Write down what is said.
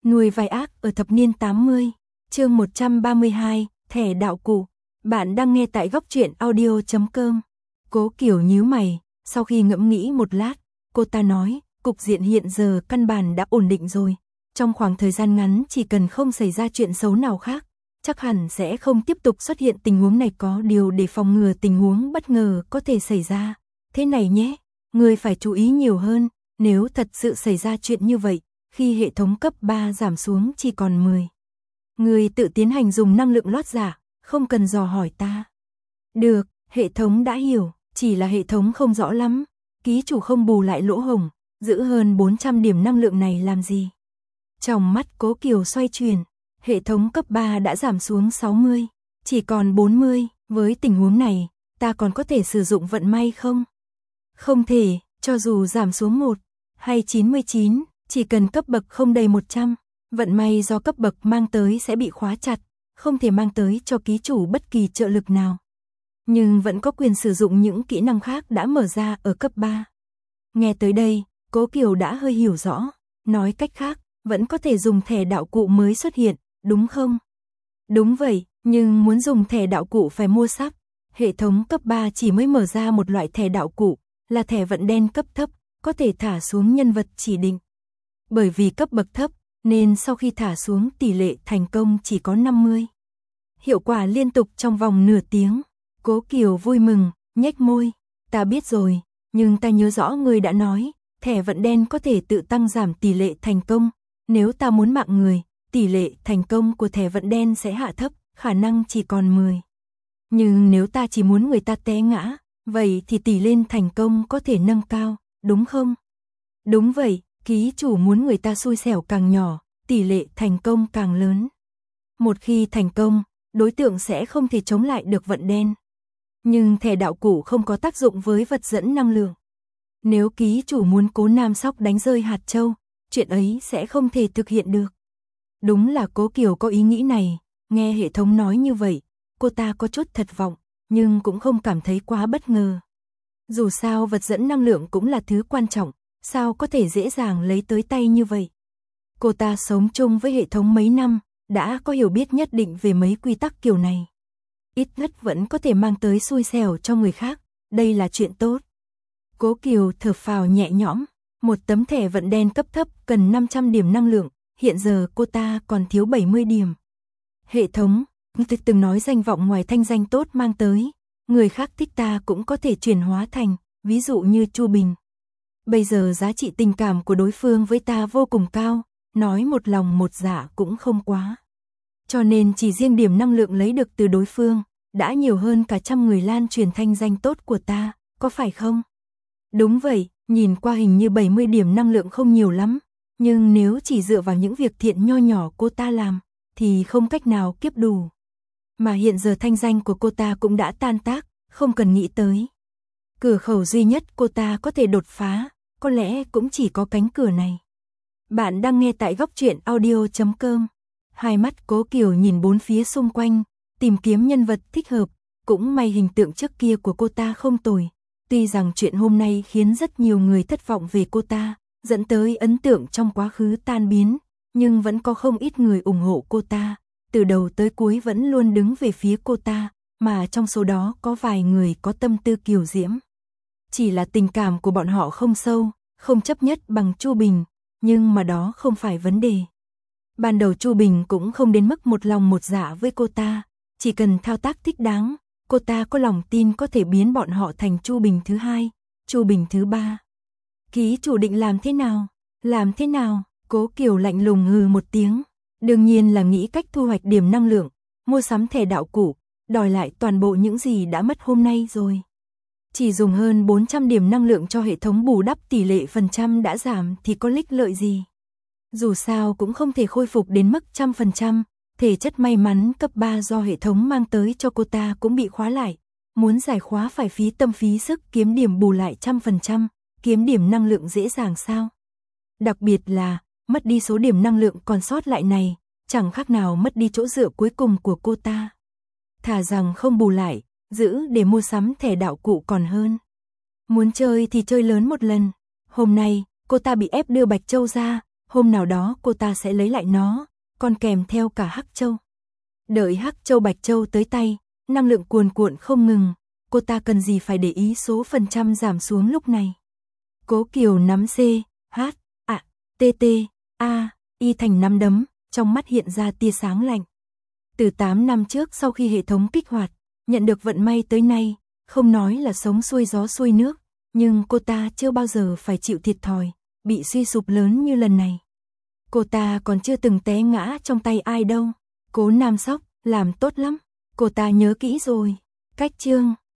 Nuôi vai ác ở thập niên 80, chương 132, thẻ đạo cụ. Bạn đang nghe tại góc truyện audio.com. Cố Kiều nhíu mày, sau khi ngẫm nghĩ một lát, cô ta nói, cục diện hiện giờ căn bản đã ổn định rồi. Trong khoảng thời gian ngắn chỉ cần không xảy ra chuyện xấu nào khác, chắc hẳn sẽ không tiếp tục xuất hiện tình huống này, có điều để phòng ngừa tình huống bất ngờ có thể xảy ra. Thế này nhé, người phải chú ý nhiều hơn, nếu thật sự xảy ra chuyện như vậy, khi hệ thống cấp 3 giảm xuống chỉ còn 10. Người tự tiến hành dùng năng lượng lót giả, không cần dò hỏi ta. Được, hệ thống đã hiểu, chỉ là hệ thống không rõ lắm, ký chủ không bù lại lỗ hổng, giữ hơn 400 điểm năng lượng này làm gì? Trong mắt Cố Kiều xoay chuyển, hệ thống cấp 3 đã giảm xuống 60, chỉ còn 40, với tình huống này, ta còn có thể sử dụng vận may không? Không thể, cho dù giảm xuống 1 hay 99, chỉ cần cấp bậc không đầy 100, vận may do cấp bậc mang tới sẽ bị khóa chặt, không thể mang tới cho ký chủ bất kỳ trợ lực nào. Nhưng vẫn có quyền sử dụng những kỹ năng khác đã mở ra ở cấp 3. Nghe tới đây, Cố Kiều đã hơi hiểu rõ, nói cách khác, vẫn có thể dùng thẻ đạo cụ mới xuất hiện, đúng không? Đúng vậy, nhưng muốn dùng thẻ đạo cụ phải mua sắp. Hệ thống cấp 3 chỉ mới mở ra một loại thẻ đạo cụ, là thẻ vận đen cấp thấp, có thể thả xuống nhân vật chỉ định. Bởi vì cấp bậc thấp, nên sau khi thả xuống tỷ lệ thành công chỉ có 50. Hiệu quả liên tục trong vòng nửa tiếng. Cố Kiều vui mừng, nhếch môi. Ta biết rồi, nhưng ta nhớ rõ người đã nói, thẻ vận đen có thể tự tăng giảm tỷ lệ thành công. Nếu ta muốn mạng người, tỷ lệ thành công của thẻ vận đen sẽ hạ thấp, khả năng chỉ còn 10. Nhưng nếu ta chỉ muốn người ta té ngã, vậy thì tỷ lệ thành công có thể nâng cao, đúng không? Đúng vậy, ký chủ muốn người ta xui xẻo càng nhỏ, tỷ lệ thành công càng lớn. Một khi thành công, đối tượng sẽ không thể chống lại được vận đen. Nhưng thẻ đạo cụ không có tác dụng với vật dẫn năng lượng. Nếu ký chủ muốn Cố Nam Sóc đánh rơi hạt châu, chuyện ấy sẽ không thể thực hiện được. Đúng là Cố Kiều có ý nghĩ này, nghe hệ thống nói như vậy, cô ta có chút thất vọng, nhưng cũng không cảm thấy quá bất ngờ. Dù sao vật dẫn năng lượng cũng là thứ quan trọng, sao có thể dễ dàng lấy tới tay như vậy. Cô ta sống chung với hệ thống mấy năm, đã có hiểu biết nhất định về mấy quy tắc kiểu này. Ít nhất vẫn có thể mang tới xui xẻo cho người khác, đây là chuyện tốt. Cố Kiều thở phào nhẹ nhõm, một tấm thẻ vận đen cấp thấp cần 500 điểm năng lượng, hiện giờ cô ta còn thiếu 70 điểm. Hệ thống, từng nói danh vọng ngoài thanh danh tốt mang tới, người khác thích ta cũng có thể chuyển hóa thành, ví dụ như Chu Bình. Bây giờ giá trị tình cảm của đối phương với ta vô cùng cao, nói một lòng một dạ cũng không quá. Cho nên chỉ riêng điểm năng lượng lấy được từ đối phương, đã nhiều hơn cả trăm người lan truyền thanh danh tốt của ta, có phải không? Đúng vậy, nhìn qua hình như 70 điểm năng lượng không nhiều lắm, nhưng nếu chỉ dựa vào những việc thiện nho nhỏ cô ta làm, thì không cách nào kiếp đủ. Mà hiện giờ thanh danh của cô ta cũng đã tan tác, không cần nghĩ tới. Cửa khẩu duy nhất cô ta có thể đột phá, có lẽ cũng chỉ có cánh cửa này. Bạn đang nghe tại góc truyện audio.com. Hai mắt Cố Kiều nhìn bốn phía xung quanh, tìm kiếm nhân vật thích hợp, cũng may hình tượng trước kia của cô ta không tồi. Tuy rằng chuyện hôm nay khiến rất nhiều người thất vọng về cô ta, dẫn tới ấn tượng trong quá khứ tan biến, nhưng vẫn có không ít người ủng hộ cô ta, từ đầu tới cuối vẫn luôn đứng về phía cô ta, mà trong số đó có vài người có tâm tư kiều diễm. Chỉ là tình cảm của bọn họ không sâu, không chấp nhất bằng Chu Bình, nhưng mà đó không phải vấn đề. Ban đầu Chu Bình cũng không đến mức một lòng một dạ với cô ta, chỉ cần thao tác thích đáng, cô ta có lòng tin có thể biến bọn họ thành Chu Bình thứ hai, Chu Bình thứ ba. Ký chủ định làm thế nào? Làm thế nào? Cố Kiều lạnh lùng hừ một tiếng, đương nhiên là nghĩ cách thu hoạch điểm năng lượng, mua sắm thẻ đạo cụ, đòi lại toàn bộ những gì đã mất hôm nay rồi. Chỉ dùng hơn 400 điểm năng lượng cho hệ thống bù đắp tỷ lệ phần trăm đã giảm thì có ích lợi gì? Dù sao cũng không thể khôi phục đến mức 100%, thể chất may mắn cấp 3 do hệ thống mang tới cho cô ta cũng bị khóa lại. Muốn giải khóa phải phí tâm phí sức kiếm điểm bù lại 100%, kiếm điểm năng lượng dễ dàng sao? Đặc biệt là, mất đi số điểm năng lượng còn sót lại này, chẳng khác nào mất đi chỗ dựa cuối cùng của cô ta. Thà rằng không bù lại, giữ để mua sắm thẻ đạo cụ còn hơn. Muốn chơi thì chơi lớn một lần. Hôm nay, cô ta bị ép đưa Bạch Châu ra, hôm nào đó cô ta sẽ lấy lại nó, còn kèm theo cả Hắc Châu. Đợi Hắc Châu Bạch Châu tới tay, năng lượng cuồn cuộn không ngừng, cô ta cần gì phải để ý số phần trăm giảm xuống lúc này. Cố Kiều nắm C, H, A, T, T, A, Y thành nắm đấm, trong mắt hiện ra tia sáng lạnh. Từ 8 năm trước sau khi hệ thống kích hoạt, nhận được vận may tới nay, không nói là sống xuôi gió xuôi nước, nhưng cô ta chưa bao giờ phải chịu thiệt thòi, bị suy sụp lớn như lần này. Cô ta còn chưa từng té ngã trong tay ai đâu. Cố Nam Sóc, làm tốt lắm, cô ta nhớ kỹ rồi. Cách chương